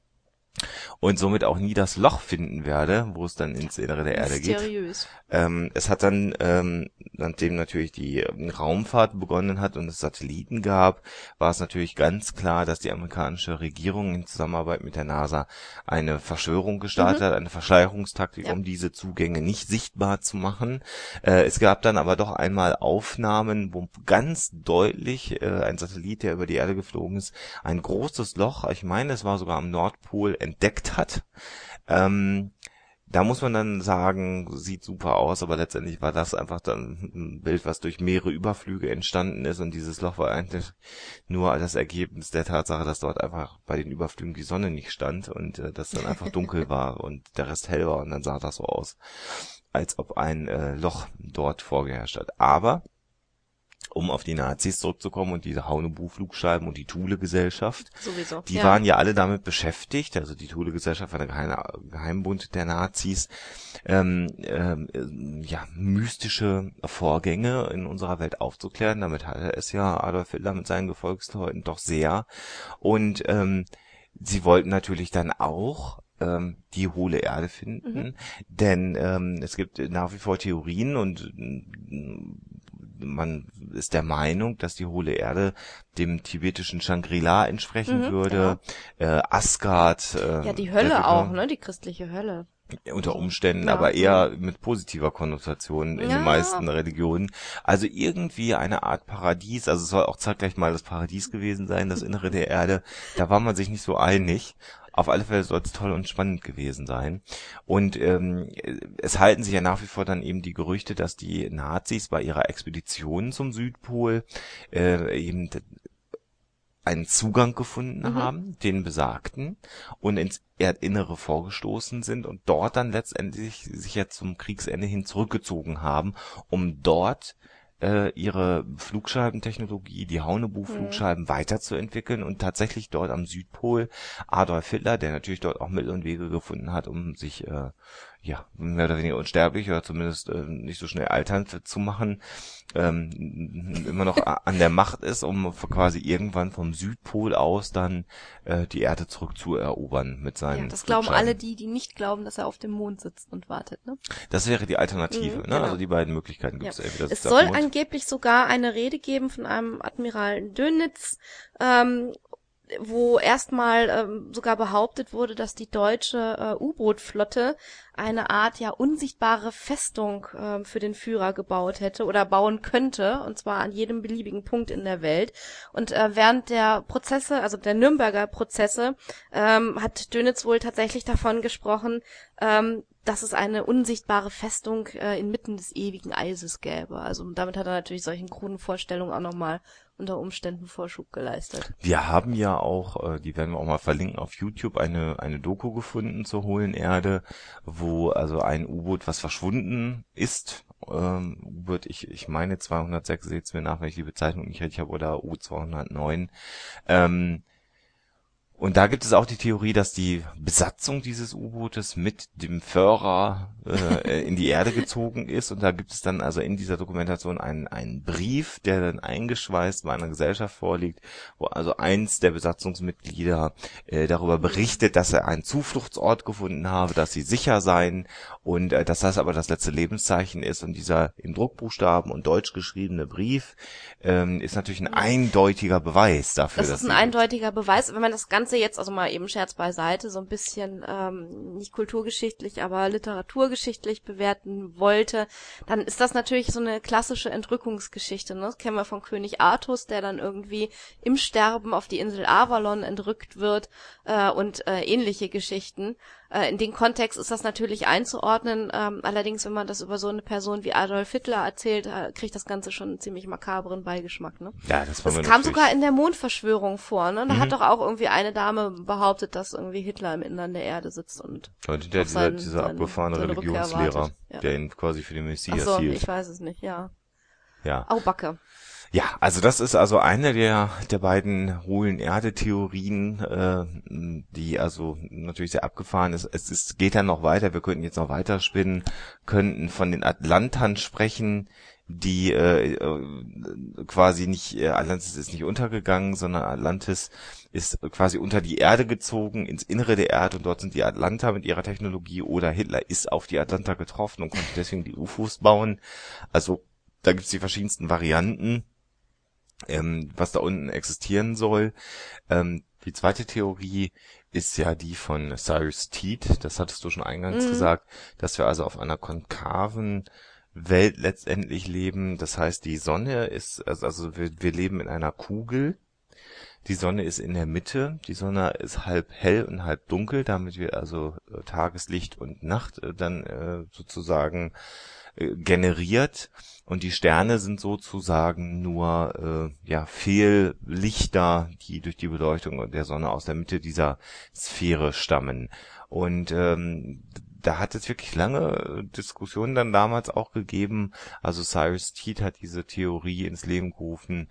Und somit auch nie das Loch finden werde, wo es dann ins Innere der Erde geht. Es hat dann, nachdem natürlich die Raumfahrt begonnen hat und es Satelliten gab, war es natürlich ganz klar, dass die amerikanische Regierung in Zusammenarbeit mit der NASA eine Verschwörung gestartet hat, eine Verschleierungstaktik, um diese Zugänge nicht sichtbar zu machen. Es gab dann aber doch einmal Aufnahmen, wo ganz deutlich ein Satellit, der über die Erde geflogen ist, ein großes Loch, ich meine, es war sogar am Nordpol, entdeckt hat. Da muss man dann sagen, sieht super aus, aber letztendlich war das einfach dann ein Bild, was durch mehrere Überflüge entstanden ist, und dieses Loch war eigentlich nur das Ergebnis der Tatsache, dass dort einfach bei den Überflügen die Sonne nicht stand und das dann einfach dunkel war und der Rest hell war, und dann sah das so aus, als ob ein Loch dort vorgeherrscht hat. Aber um auf die Nazis zurückzukommen und diese Haunebu-Flugscheiben und die Thule-Gesellschaft. Sowieso. Die waren ja alle damit beschäftigt, also die Thule-Gesellschaft war der Geheimbund der Nazis, mystische Vorgänge in unserer Welt aufzuklären. Damit hatte es ja Adolf Hitler mit seinen Gefolgsleuten doch sehr. Und sie wollten natürlich dann auch die hohle Erde finden, denn es gibt nach wie vor Theorien, und man ist der Meinung, dass die hohle Erde dem tibetischen Shangri-La entsprechen würde, Asgard. Die Hölle auch, ne, die christliche Hölle. Unter Umständen, aber eher mit positiver Konnotation in den meisten Religionen. Also irgendwie eine Art Paradies, also es soll auch zeitgleich mal das Paradies gewesen sein, das Innere der Erde. Da war man sich nicht so einig. Auf alle Fälle soll es toll und spannend gewesen sein. Und es halten sich ja nach wie vor dann eben die Gerüchte, dass die Nazis bei ihrer Expedition zum Südpol eben einen Zugang gefunden haben, den besagten, und ins Erdinnere vorgestoßen sind und dort dann letztendlich sich ja zum Kriegsende hin zurückgezogen haben, um dort ihre Flugscheibentechnologie, die Haunebu-Flugscheiben weiterzuentwickeln und tatsächlich dort am Südpol Adolf Hitler, der natürlich dort auch Mittel und Wege gefunden hat, um sich mehr oder weniger unsterblich oder zumindest nicht so schnell alternd zu machen, immer noch an der Macht ist, um quasi irgendwann vom Südpol aus dann die Erde zurückzuerobern mit seinen das glauben Flugscheiben. alle die nicht glauben, dass er auf dem Mond sitzt und wartet, ne? Das wäre die Alternative, ne? Genau. Also die beiden Möglichkeiten gibt es entweder. Es soll angeblich sogar eine Rede geben von einem Admiral Dönitz, wo erstmal sogar behauptet wurde, dass die deutsche U-Boot-Flotte eine Art unsichtbare Festung für den Führer gebaut hätte oder bauen könnte, und zwar an jedem beliebigen Punkt in der Welt. Und während der Prozesse, also der Nürnberger Prozesse, hat Dönitz wohl tatsächlich davon gesprochen, dass es eine unsichtbare Festung inmitten des ewigen Eises gäbe. Also damit hat er natürlich solchen kruden Vorstellungen auch nochmal unter Umständen Vorschub geleistet. Wir haben ja auch, die werden wir auch mal verlinken, auf YouTube eine Doku gefunden zur hohlen Erde, wo also ein U-Boot, was verschwunden ist, U-Boot, ich meine 206, seht's mir nach, wenn ich die Bezeichnung nicht richtig habe, oder U209, und da gibt es auch die Theorie, dass die Besatzung dieses U-Bootes mit dem Führer in die Erde gezogen ist. Und da gibt es dann also in dieser Dokumentation einen Brief, der dann eingeschweißt bei einer Gesellschaft vorliegt, wo also eins der Besatzungsmitglieder darüber berichtet, dass er einen Zufluchtsort gefunden habe, dass sie sicher seien und dass das aber das letzte Lebenszeichen ist. Und dieser in Druckbuchstaben und Deutsch geschriebene Brief ist natürlich ein eindeutiger Beweis dafür. Das ist ein eindeutiger Beweis, wenn man das Ganze jetzt, also mal eben Scherz beiseite, so ein bisschen nicht kulturgeschichtlich, aber literaturgeschichtlich bewerten wollte, dann ist das natürlich so eine klassische Entrückungsgeschichte, ne? Das kennen wir von König Artus, der dann irgendwie im Sterben auf die Insel Avalon entrückt wird und ähnliche Geschichten. In den Kontext ist das natürlich einzuordnen, allerdings, wenn man das über so eine Person wie Adolf Hitler erzählt, kriegt das Ganze schon einen ziemlich makabren Beigeschmack, ne? Ja, das kam sogar in der Mondverschwörung vor, ne? Da hat doch auch irgendwie eine Dame behauptet, dass irgendwie Hitler im Innern der Erde sitzt und dieser abgefahrene Religionslehrer, der ihn quasi für den Messias hielt. Ich weiß es nicht, ja. Ja. Backe. Ja, also das ist also eine der beiden hohlen Erde-Theorien, die also natürlich sehr abgefahren ist. Es geht dann noch weiter, wir könnten jetzt noch weiterspinnen, könnten von den Atlantern sprechen, die quasi nicht, Atlantis ist nicht untergegangen, sondern Atlantis ist quasi unter die Erde gezogen, ins Innere der Erde, und dort sind die Atlanter mit ihrer Technologie, oder Hitler ist auf die Atlanter getroffen und konnte deswegen die UFOs bauen. Also da gibt's die verschiedensten Varianten, was da unten existieren soll. Die zweite Theorie ist ja die von Cyrus Teed, das hattest du schon eingangs gesagt, dass wir also auf einer konkaven Welt letztendlich leben. Das heißt, die Sonne ist, also wir leben in einer Kugel. Die Sonne ist in der Mitte. Die Sonne ist halb hell und halb dunkel, damit wir also Tageslicht und Nacht dann sozusagen generiert, und die Sterne sind sozusagen nur Fehllichter, die durch die Beleuchtung der Sonne aus der Mitte dieser Sphäre stammen. Und da hat es wirklich lange Diskussionen dann damals auch gegeben. Also Cyrus Teed hat diese Theorie ins Leben gerufen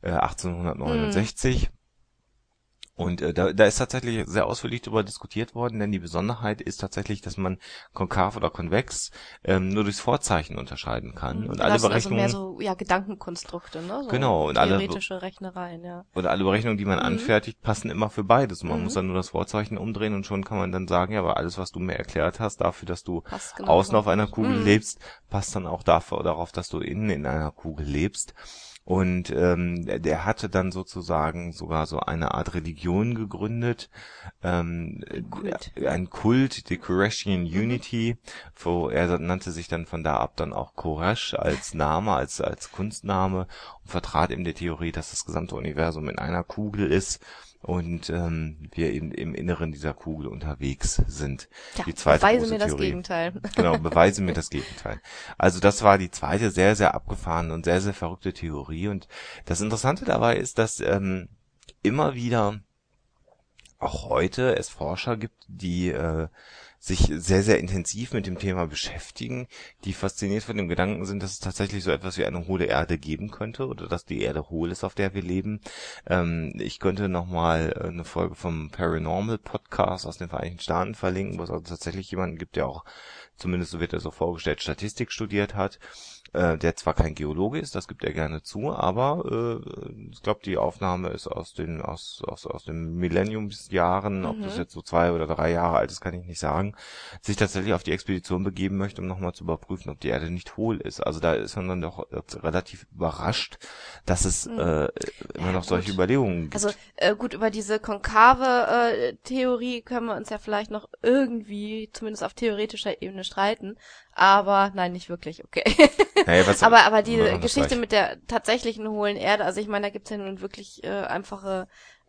1869. Und da ist tatsächlich sehr ausführlich darüber diskutiert worden, denn die Besonderheit ist tatsächlich, dass man konkav oder konvex nur durchs Vorzeichen unterscheiden kann. Und alle Berechnungen, also mehr so Gedankenkonstrukte, ne? So genau, und theoretische Rechnereien, ja. Und alle Berechnungen, die man anfertigt, passen immer für beides. Und man muss dann nur das Vorzeichen umdrehen, und schon kann man dann sagen, ja, aber alles, was du mir erklärt hast, dafür, dass du außen auf einer Kugel lebst, passt dann auch darauf, dass du innen in einer Kugel lebst. Und der hatte dann sozusagen sogar so eine Art Religion gegründet, ein Kult, die Koreshian Unity, wo er nannte sich dann von da ab dann auch Koresh als Name, als Kunstname, und vertrat eben die Theorie, dass das gesamte Universum in einer Kugel ist und wir eben im Inneren dieser Kugel unterwegs sind. Ja, die zweite beweise große mir das Theorie. Gegenteil. Genau, beweise mir das Gegenteil. Also das war die zweite sehr, sehr abgefahrene und sehr, sehr verrückte Theorie. Und das Interessante dabei ist, dass immer wieder auch heute es Forscher gibt, die sich sehr, sehr intensiv mit dem Thema beschäftigen, die fasziniert von dem Gedanken sind, dass es tatsächlich so etwas wie eine hohle Erde geben könnte oder dass die Erde hohl ist, auf der wir leben. Ich könnte nochmal eine Folge vom Paranormal Podcast aus den Vereinigten Staaten verlinken, wo es also tatsächlich jemanden gibt, der auch, zumindest so wird er so vorgestellt, Statistik studiert hat, der zwar kein Geologe ist, das gibt er gerne zu, aber ich glaube, die Aufnahme ist aus den Millenniumsjahren, ob das jetzt so 2 oder 3 Jahre alt ist, kann ich nicht sagen, sich tatsächlich auf die Expedition begeben möchte, um nochmal zu überprüfen, ob die Erde nicht hohl ist. Also da ist man dann doch relativ überrascht, dass es immer noch solche Überlegungen gibt. Also gut, über diese konkave Theorie können wir uns ja vielleicht noch irgendwie, zumindest auf theoretischer Ebene, streiten. Aber nein, nicht wirklich, okay. Naja, aber die Geschichte mit der tatsächlichen hohlen Erde, also ich meine, da gibt's ja nun wirklich einfache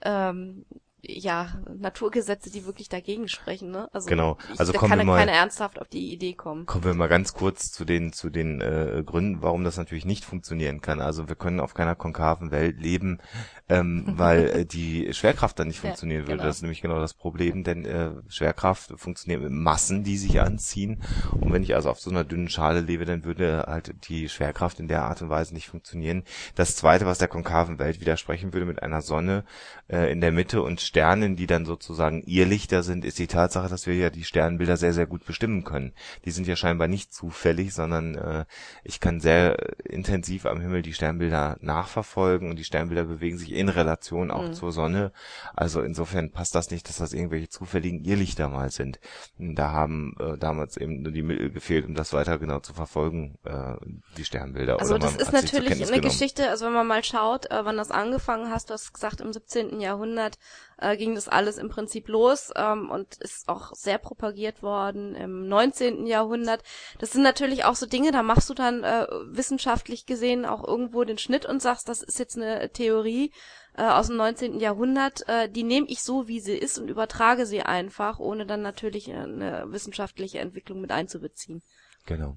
Naturgesetze, die wirklich dagegen sprechen, ne? Also genau. Also da kann keiner ernsthaft auf die Idee kommen. Kommen wir mal ganz kurz zu den Gründen, warum das natürlich nicht funktionieren kann. Also wir können auf keiner konkaven Welt leben, weil die Schwerkraft dann nicht funktionieren würde. Genau. Das ist nämlich genau das Problem, denn Schwerkraft funktioniert mit Massen, die sich anziehen. Und wenn ich also auf so einer dünnen Schale lebe, dann würde halt die Schwerkraft in der Art und Weise nicht funktionieren. Das Zweite, was der konkaven Welt widersprechen würde, mit einer Sonne in der Mitte und Sternen, die dann sozusagen Irrlichter sind, ist die Tatsache, dass wir ja die Sternbilder sehr, sehr gut bestimmen können. Die sind ja scheinbar nicht zufällig, sondern ich kann sehr intensiv am Himmel die Sternbilder nachverfolgen und die Sternbilder bewegen sich in Relation auch zur Sonne. Also insofern passt das nicht, dass das irgendwelche zufälligen Irrlichter mal sind. Da haben damals eben nur die Mittel gefehlt, um das weiter genau zu verfolgen, die Sternbilder. Also Oder das ist natürlich eine Geschichte, also wenn man mal schaut, wann das angefangen hast, du hast gesagt, im 17. Jahrhundert ging das alles im Prinzip los und ist auch sehr propagiert worden im 19. Jahrhundert. Das sind natürlich auch so Dinge, da machst du dann wissenschaftlich gesehen auch irgendwo den Schnitt und sagst, das ist jetzt eine Theorie aus dem 19. Jahrhundert, die nehme ich so, wie sie ist und übertrage sie einfach, ohne dann natürlich eine wissenschaftliche Entwicklung mit einzubeziehen. Genau.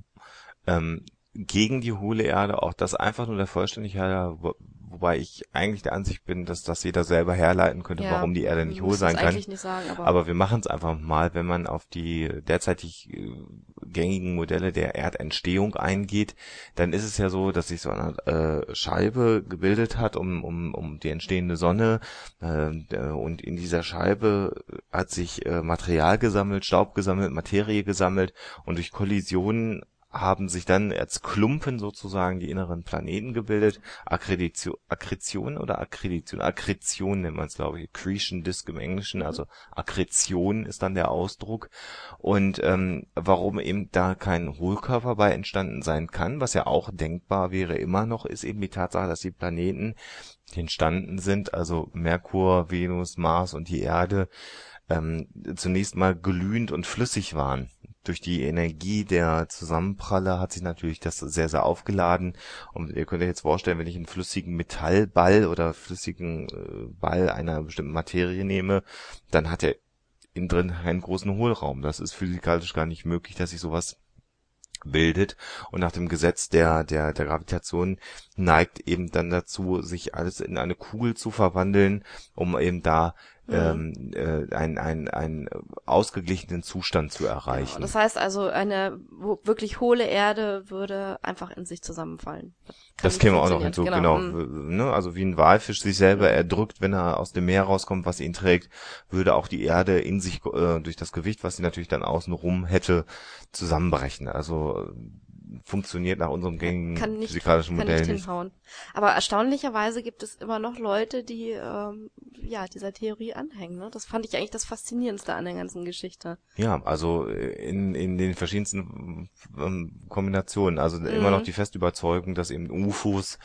Gegen die hohle Erde, auch das einfach nur der Vollständigkeit, wobei ich eigentlich der Ansicht bin, dass das jeder selber herleiten könnte, warum die Erde nicht hohl sein kann. Nicht sagen, aber wir machen es einfach mal, wenn man auf die derzeitig gängigen Modelle der Erdentstehung eingeht, dann ist es ja so, dass sich so eine Scheibe gebildet hat um die entstehende Sonne und in dieser Scheibe hat sich Material gesammelt, Staub gesammelt, Materie gesammelt und durch Kollisionen haben sich dann als Klumpen sozusagen die inneren Planeten gebildet. Akkretion nennt man es, glaube ich. Accretion Disk im Englischen, also Akkretion ist dann der Ausdruck. Und warum eben da kein Hohlkörper bei entstanden sein kann, was ja auch denkbar wäre immer noch, ist eben die Tatsache, dass die Planeten, die entstanden sind, also Merkur, Venus, Mars und die Erde, zunächst mal glühend und flüssig waren. Durch die Energie der Zusammenpralle hat sich natürlich das sehr, sehr aufgeladen. Und ihr könnt euch jetzt vorstellen, wenn ich einen flüssigen Metallball oder flüssigen Ball einer bestimmten Materie nehme, dann hat er innen drin einen großen Hohlraum. Das ist physikalisch gar nicht möglich, dass sich sowas bildet. Und nach dem Gesetz der Gravitation neigt eben dann dazu, sich alles in eine Kugel zu verwandeln, um eben da einen ausgeglichenen Zustand zu erreichen. Genau. Das heißt also, eine wirklich hohle Erde würde einfach in sich zusammenfallen. Das käme auch noch hinzu, genau. Ne? Also wie ein Walfisch sich selber erdrückt, wenn er aus dem Meer rauskommt, was ihn trägt, würde auch die Erde in sich durch das Gewicht, was sie natürlich dann außenrum hätte, zusammenbrechen. Also funktioniert nach unserem gängigen physikalischen Modell nicht hinhauen. Aber erstaunlicherweise gibt es immer noch Leute, die dieser Theorie anhängen. Ne? Das fand ich eigentlich das Faszinierendste an der ganzen Geschichte. Ja, also in den verschiedensten Kombinationen. Also immer noch die feste Überzeugung, dass eben UFOs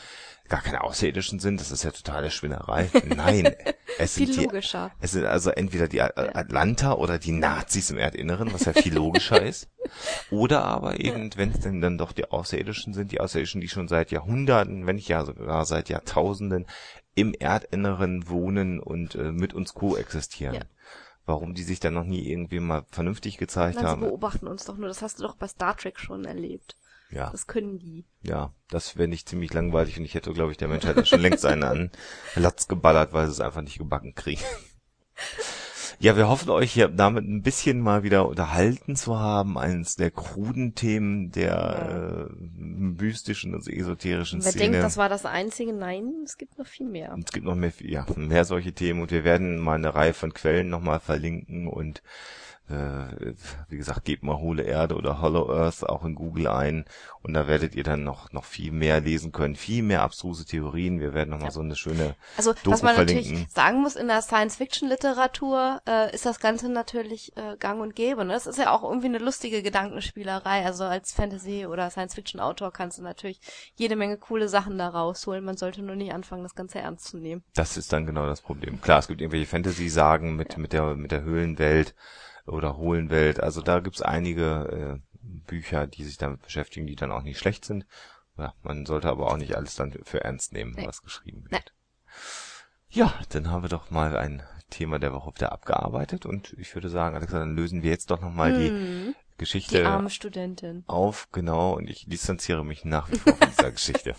gar keine Außerirdischen sind. Das ist ja totale Schwinnerei. Nein, es sind Viel logischer. Es sind also entweder die Atlanter oder die Nazis im Erdinneren, was ja viel logischer ist. Oder aber eben, wenn es denn dann doch die Außerirdischen sind, die Außerirdischen, die schon seit Jahrhunderten, wenn nicht ja sogar seit Jahrtausenden im Erdinneren wohnen und mit uns koexistieren. Ja. Warum die sich dann noch nie irgendwie mal vernünftig gezeigt haben. Sie beobachten uns doch nur. Das hast du doch bei Star Trek schon erlebt. Ja. Das können die. Ja, das wäre nicht ziemlich langweilig und ich hätte, glaube ich, der Menschheit schon längst einen an Latz geballert, weil sie es einfach nicht gebacken kriegen. Ja, wir hoffen euch hier damit ein bisschen mal wieder unterhalten zu haben. Eines der kruden Themen der mystischen und esoterischen Szene. Wer denkt, das war das Einzige? Nein, es gibt noch viel mehr. Es gibt noch mehr solche Themen und wir werden mal eine Reihe von Quellen nochmal verlinken und wie gesagt, gebt mal Hohle Erde oder Hollow Earth auch in Google ein und da werdet ihr dann noch viel mehr lesen können, viel mehr abstruse Theorien. Wir werden nochmal so eine schöne Doku was man verlinken. Natürlich sagen muss, in der Science-Fiction-Literatur ist das Ganze natürlich gang und gäbe. Ne? Das ist ja auch irgendwie eine lustige Gedankenspielerei. Also als Fantasy- oder Science-Fiction-Autor kannst du natürlich jede Menge coole Sachen da rausholen. Man sollte nur nicht anfangen, das Ganze ernst zu nehmen. Das ist dann genau das Problem. Klar, es gibt irgendwelche Fantasy-Sagen mit der Höhlenwelt oder Hohlenwelt. Also da gibt's einige Bücher, die sich damit beschäftigen, die dann auch nicht schlecht sind. Ja, man sollte aber auch nicht alles dann für ernst nehmen, was geschrieben wird. Ja, dann haben wir doch mal ein Thema der Woche wieder abgearbeitet und ich würde sagen, Alexa, dann lösen wir jetzt doch nochmal die Geschichte die arme Studentin auf. Genau, und ich distanziere mich nach wie vor von dieser Geschichte.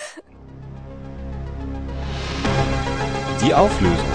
Die Auflösung.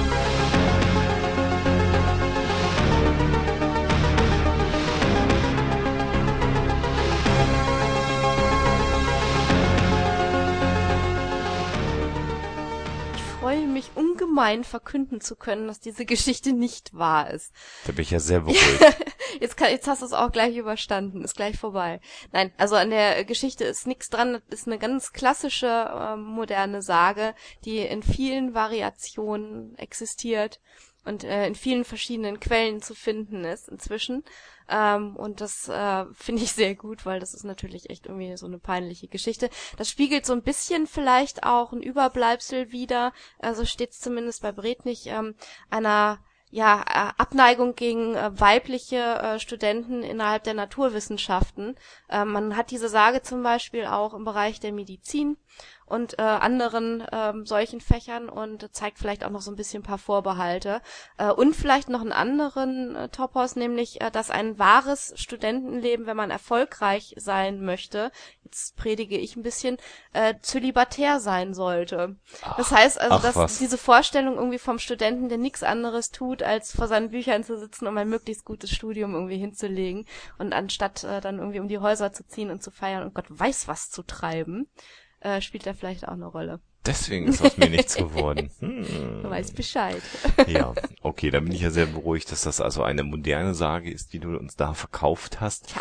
Ich freue mich ungemein verkünden zu können, dass diese Geschichte nicht wahr ist. Da bin ich ja sehr beruhigt. Jetzt hast du es auch gleich überstanden, ist gleich vorbei. Nein, also an der Geschichte ist nichts dran, das ist eine ganz klassische moderne Sage, die in vielen Variationen existiert und in vielen verschiedenen Quellen zu finden ist inzwischen. Und das finde ich sehr gut, weil das ist natürlich echt irgendwie so eine peinliche Geschichte. Das spiegelt so ein bisschen vielleicht auch ein Überbleibsel wider, also steht es zumindest bei Bretnich, einer Abneigung gegen weibliche Studenten innerhalb der Naturwissenschaften. Man hat diese Sage zum Beispiel auch im Bereich der Medizin und anderen solchen Fächern und zeigt vielleicht auch noch so ein bisschen ein paar Vorbehalte. Und vielleicht noch einen anderen Topos, nämlich, dass ein wahres Studentenleben, wenn man erfolgreich sein möchte, jetzt predige ich ein bisschen, zölibatär sein sollte. Das heißt also, dass diese Vorstellung irgendwie vom Studenten, der nichts anderes tut, als vor seinen Büchern zu sitzen, um ein möglichst gutes Studium irgendwie hinzulegen und anstatt dann irgendwie um die Häuser zu ziehen und zu feiern und Gott weiß was zu treiben, spielt da vielleicht auch eine Rolle. Deswegen ist aus mir nichts geworden. Du weißt Bescheid. Ja, okay, dann bin ich ja sehr beruhigt, dass das also eine moderne Sage ist, die du uns da verkauft hast.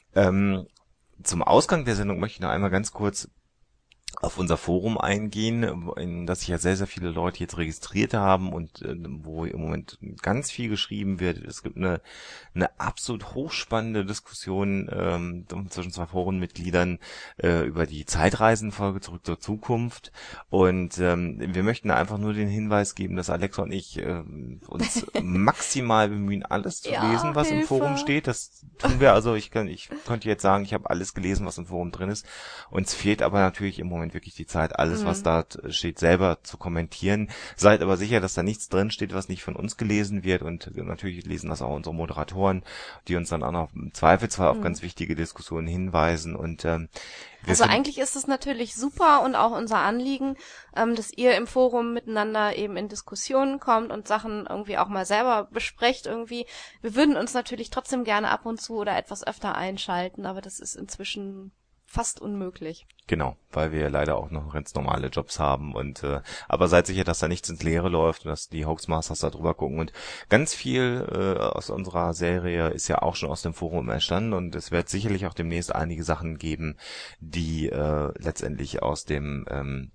Zum Ausgang der Sendung möchte ich noch einmal ganz kurz auf unser Forum eingehen, in das sich ja sehr, sehr viele Leute jetzt registriert haben und wo im Moment ganz viel geschrieben wird. Es gibt eine absolut hochspannende Diskussion zwischen zwei Forenmitgliedern über die Zeitreisenfolge Zurück zur Zukunft. Und wir möchten einfach nur den Hinweis geben, dass Alexa und ich uns maximal bemühen, alles zu lesen, was im Forum steht. Das tun wir. Also ich könnte jetzt sagen, ich habe alles gelesen, was im Forum drin ist. Uns fehlt aber natürlich im Moment wirklich die Zeit, alles, was da steht, selber zu kommentieren. Seid aber sicher, dass da nichts drin steht, was nicht von uns gelesen wird und natürlich lesen das auch unsere Moderatoren, die uns dann auch noch im Zweifelsfall auf ganz wichtige Diskussionen hinweisen und also eigentlich ist es natürlich super und auch unser Anliegen, dass ihr im Forum miteinander eben in Diskussionen kommt und Sachen irgendwie auch mal selber besprecht irgendwie. Wir würden uns natürlich trotzdem gerne ab und zu oder etwas öfter einschalten, aber das ist inzwischen fast unmöglich. Genau, weil wir leider auch noch ganz normale Jobs haben und aber seid sicher, dass da nichts ins Leere läuft und dass die Hoaxmasters da drüber gucken und ganz viel aus unserer Serie ist ja auch schon aus dem Forum entstanden und es wird sicherlich auch demnächst einige Sachen geben, die letztendlich aus dem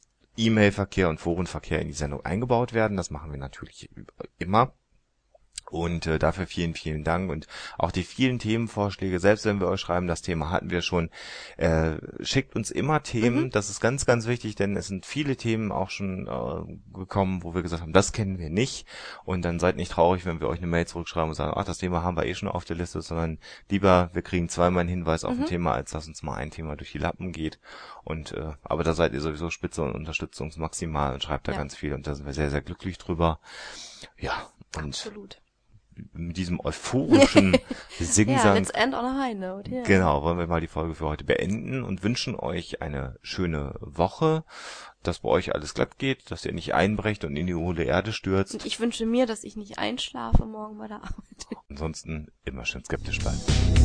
E-Mail-Verkehr und Forenverkehr in die Sendung eingebaut werden. Das machen wir natürlich immer. Und dafür vielen, vielen Dank und auch die vielen Themenvorschläge, selbst wenn wir euch schreiben, das Thema hatten wir schon, schickt uns immer Themen, das ist ganz, ganz wichtig, denn es sind viele Themen auch schon gekommen, wo wir gesagt haben, das kennen wir nicht und dann seid nicht traurig, wenn wir euch eine Mail zurückschreiben und sagen, ach, das Thema haben wir eh schon auf der Liste, sondern lieber, wir kriegen zweimal einen Hinweis auf ein Thema, als dass uns mal ein Thema durch die Lappen geht und aber da seid ihr sowieso spitze und unterstützt uns maximal und schreibt da ganz viel und da sind wir sehr, sehr glücklich drüber. Ja, und absolut. Mit diesem euphorischen Singsang. Let's end on a high note. Yeah. Genau, wollen wir mal die Folge für heute beenden und wünschen euch eine schöne Woche, dass bei euch alles glatt geht, dass ihr nicht einbrecht und in die hohle Erde stürzt. Und ich wünsche mir, dass ich nicht einschlafe morgen bei der Arbeit. Ansonsten immer schön skeptisch bleiben.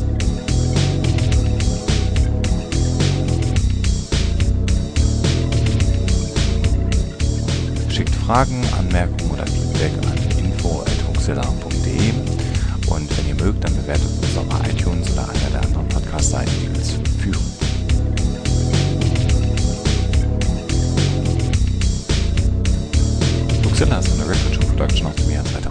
Schickt Fragen, Anmerkungen oder Feedback an info@huxilla.de und wenn ihr mögt, dann bewertet uns auf iTunes oder einer der anderen Podcast-Seiten, die uns führen. Huxilla ist eine Record Show Production aus dem Jahr 2000.